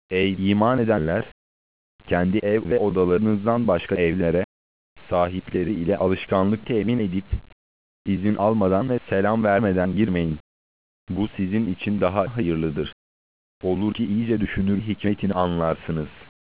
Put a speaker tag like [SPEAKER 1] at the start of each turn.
[SPEAKER 1] Ey iman edenler! Kendi ev ve odalarınızdan başka evlere, sahipleri ile alışkanlık temin edip, izin almadan ve selam vermeden girmeyin. Bu sizin için daha hayırlıdır. Olur ki iyice düşünür hikmetini anlarsınız.